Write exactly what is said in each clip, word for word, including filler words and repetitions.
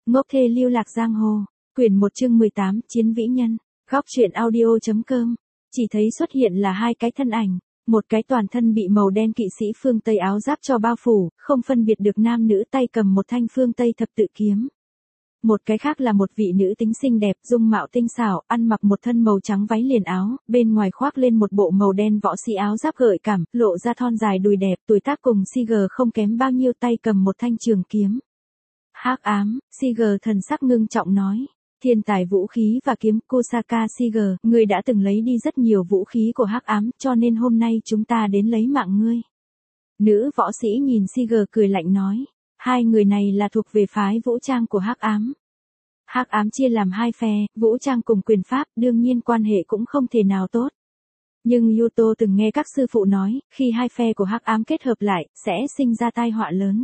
Ngốc thê lưu lạc giang hồ, quyển một chương mười tám, Chiến vĩ nhân, góc truyện audio.com. Chỉ thấy xuất hiện là hai cái thân ảnh, một cái toàn thân bị màu đen kỵ sĩ phương Tây áo giáp cho bao phủ, không phân biệt được nam nữ, tay cầm một thanh phương Tây thập tự kiếm. Một cái khác là một vị nữ tính xinh đẹp, dung mạo tinh xảo, ăn mặc một thân màu trắng váy liền áo, bên ngoài khoác lên một bộ màu đen võ sĩ áo giáp gợi cảm, lộ ra thon dài đùi đẹp, tuổi tác cùng Siger không kém bao nhiêu, tay cầm một thanh trường kiếm. Hắc ám, Siger thần sắc ngưng trọng nói. Thiên tài vũ khí và kiếm, Kusaka Siger, ngươi đã từng lấy đi rất nhiều vũ khí của Hắc ám, cho nên hôm nay chúng ta đến lấy mạng ngươi. Nữ võ sĩ nhìn Siger cười lạnh nói. Hai người này là thuộc về phái vũ trang của Hắc ám. Hắc ám chia làm hai phe, vũ trang cùng quyền pháp, đương nhiên quan hệ cũng không thể nào tốt. Nhưng Yuto từng nghe các sư phụ nói, khi hai phe của Hắc ám kết hợp lại, sẽ sinh ra tai họa lớn.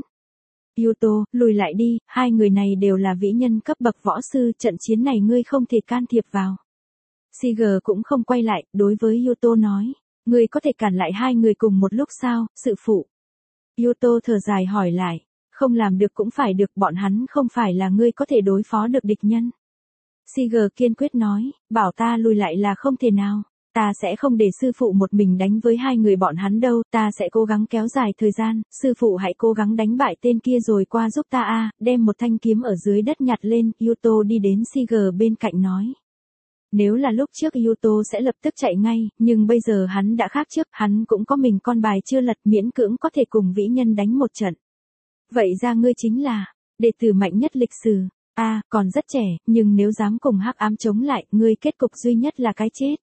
Yuto, lùi lại đi, hai người này đều là vĩ nhân cấp bậc võ sư, trận chiến này ngươi không thể can thiệp vào. Siger cũng không quay lại, đối với Yuto nói, ngươi có thể cản lại hai người cùng một lúc sao, sư phụ? Yuto thở dài hỏi lại, không làm được cũng phải được, bọn hắn không phải là ngươi có thể đối phó được địch nhân. Siger kiên quyết nói, bảo ta lùi lại là không thể nào. Ta sẽ không để sư phụ một mình đánh với hai người bọn hắn đâu, ta sẽ cố gắng kéo dài thời gian, sư phụ hãy cố gắng đánh bại tên kia rồi qua giúp ta a. Đem một thanh kiếm ở dưới đất nhặt lên, Yuto đi đến Siger bên cạnh nói. Nếu là lúc trước Yuto sẽ lập tức chạy ngay, nhưng bây giờ hắn đã khác trước, hắn cũng có mình con bài chưa lật, miễn cưỡng có thể cùng vĩ nhân đánh một trận. Vậy ra ngươi chính là đệ tử mạnh nhất lịch sử. A, à, còn rất trẻ, nhưng nếu dám cùng Hắc ám chống lại, ngươi kết cục duy nhất là cái chết.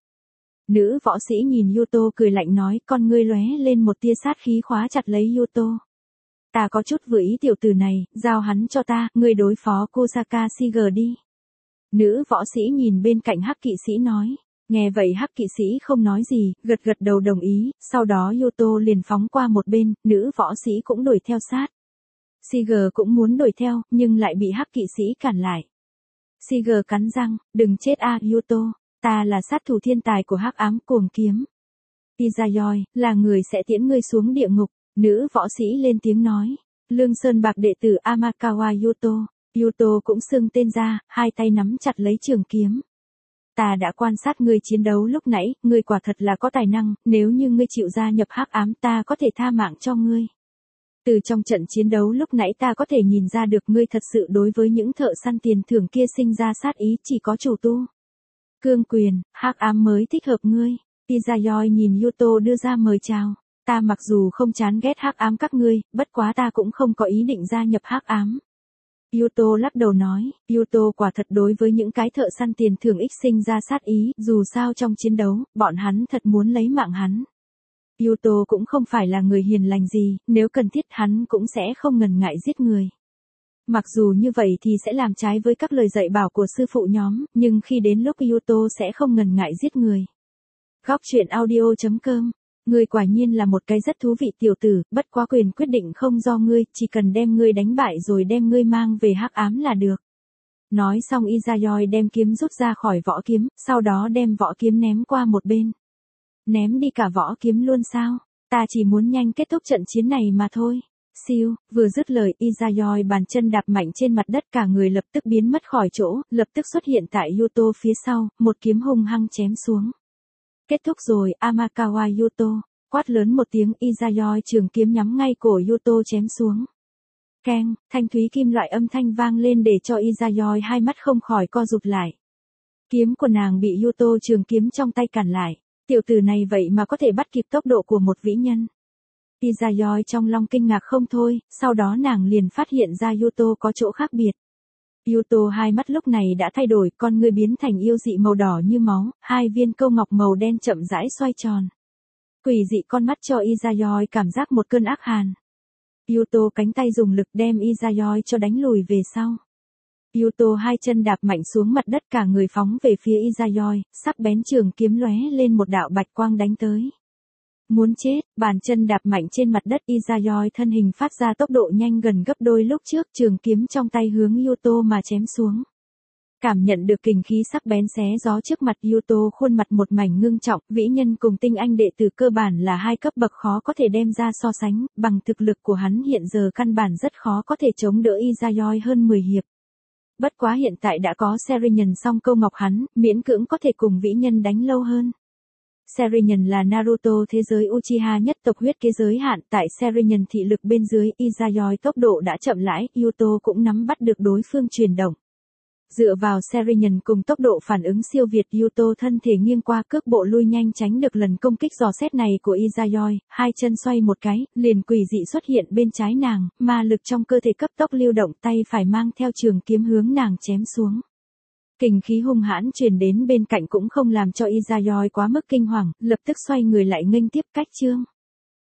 Nữ võ sĩ nhìn Yuto cười lạnh nói, con ngươi lóe lên một tia sát khí khóa chặt lấy Yuto. Ta có chút vừa ý tiểu tử này, giao hắn cho ta, ngươi đối phó Kusaka Siger đi. Nữ võ sĩ nhìn bên cạnh Hắc kỵ sĩ nói. Nghe vậy Hắc kỵ sĩ không nói gì, gật gật đầu đồng ý, sau đó Yuto liền phóng qua một bên, nữ võ sĩ cũng đuổi theo sát. Siger cũng muốn đuổi theo, nhưng lại bị Hắc kỵ sĩ cản lại. Siger cắn răng, đừng chết a Yuto. Ta là sát thủ thiên tài của Hắc ám cuồng kiếm. Izayoi, là người sẽ tiễn ngươi xuống địa ngục, nữ võ sĩ lên tiếng nói. Lương Sơn Bạc đệ tử Amakawa Yuto. Yuto cũng xưng tên ra, hai tay nắm chặt lấy trường kiếm. Ta đã quan sát ngươi chiến đấu lúc nãy, ngươi quả thật là có tài năng, nếu như ngươi chịu gia nhập Hắc ám ta có thể tha mạng cho ngươi. Từ trong trận chiến đấu lúc nãy ta có thể nhìn ra được ngươi thật sự đối với những thợ săn tiền thưởng kia sinh ra sát ý, chỉ có chủ tu. Cương quyền, Hắc ám mới thích hợp ngươi. Izayoi nhìn Yuto đưa ra mời chào. Ta mặc dù không chán ghét Hắc ám các ngươi, bất quá ta cũng không có ý định gia nhập Hắc ám. Yuto lắc đầu nói, Yuto quả thật đối với những cái thợ săn tiền thưởng ích sinh ra sát ý, dù sao trong chiến đấu, bọn hắn thật muốn lấy mạng hắn. Yuto cũng không phải là người hiền lành gì, nếu cần thiết hắn cũng sẽ không ngần ngại giết người. Mặc dù như vậy thì sẽ làm trái với các lời dạy bảo của sư phụ nhóm, nhưng khi đến lúc Yuto sẽ không ngần ngại giết người. Góc truyện audio.com. Ngươi quả nhiên là một cái rất thú vị tiểu tử, bất quá quyền quyết định không do ngươi, chỉ cần đem ngươi đánh bại rồi đem ngươi mang về Hắc ám là được. Nói xong Izayoi đem kiếm rút ra khỏi vỏ kiếm, sau đó đem vỏ kiếm ném qua một bên. Ném đi cả vỏ kiếm luôn sao? Ta chỉ muốn nhanh kết thúc trận chiến này mà thôi. Siêu, vừa dứt lời Izayoi bàn chân đạp mạnh trên mặt đất, cả người lập tức biến mất khỏi chỗ, lập tức xuất hiện tại Yuto phía sau, một kiếm hung hăng chém xuống. Kết thúc rồi, Amakawa Yuto, quát lớn một tiếng, Izayoi trường kiếm nhắm ngay cổ Yuto chém xuống. Keng, thanh thúy kim loại âm thanh vang lên để cho Izayoi hai mắt không khỏi co rụt lại. Kiếm của nàng bị Yuto trường kiếm trong tay cản lại. Tiểu tử này vậy mà có thể bắt kịp tốc độ của một vĩ nhân. Izayoi trong lòng kinh ngạc không thôi, sau đó nàng liền phát hiện ra Yuto có chỗ khác biệt. Yuto hai mắt lúc này đã thay đổi, con ngươi biến thành yêu dị màu đỏ như máu, hai viên câu ngọc màu đen chậm rãi xoay tròn. Quỷ dị con mắt cho Izayoi cảm giác một cơn ác hàn. Yuto cánh tay dùng lực đem Izayoi cho đánh lùi về sau. Yuto hai chân đạp mạnh xuống mặt đất, cả người phóng về phía Izayoi, sắc bén trường kiếm lóe lên một đạo bạch quang đánh tới. Muốn chết, bàn chân đạp mạnh trên mặt đất, Izayoi thân hình phát ra tốc độ nhanh gần gấp đôi lúc trước, trường kiếm trong tay hướng Yuto mà chém xuống. Cảm nhận được kình khí sắc bén xé gió trước mặt, Yuto khuôn mặt một mảnh ngưng trọng, vĩ nhân cùng tinh anh đệ tử cơ bản là hai cấp bậc khó có thể đem ra so sánh, bằng thực lực của hắn hiện giờ căn bản rất khó có thể chống đỡ Izayoi hơn mười hiệp. Bất quá hiện tại đã có Serinhân song câu ngọc hắn, miễn cưỡng có thể cùng vĩ nhân đánh lâu hơn. Serinhân là Naruto thế giới Uchiha nhất tộc huyết kế giới hạn, tại Serinhân thị lực bên dưới Izayoi tốc độ đã chậm rãi, Yuto cũng nắm bắt được đối phương chuyển động. Dựa vào Serinhân cùng tốc độ phản ứng siêu việt, Yuto thân thể nghiêng qua cước bộ lui nhanh tránh được lần công kích dò xét này của Izayoi, hai chân xoay một cái, liền quỷ dị xuất hiện bên trái nàng, ma lực trong cơ thể cấp tốc lưu động, tay phải mang theo trường kiếm hướng nàng chém xuống. Kình khí hung hãn truyền đến bên cạnh cũng không làm cho Izayoi quá mức kinh hoàng, lập tức xoay người lại nghênh tiếp cách chương.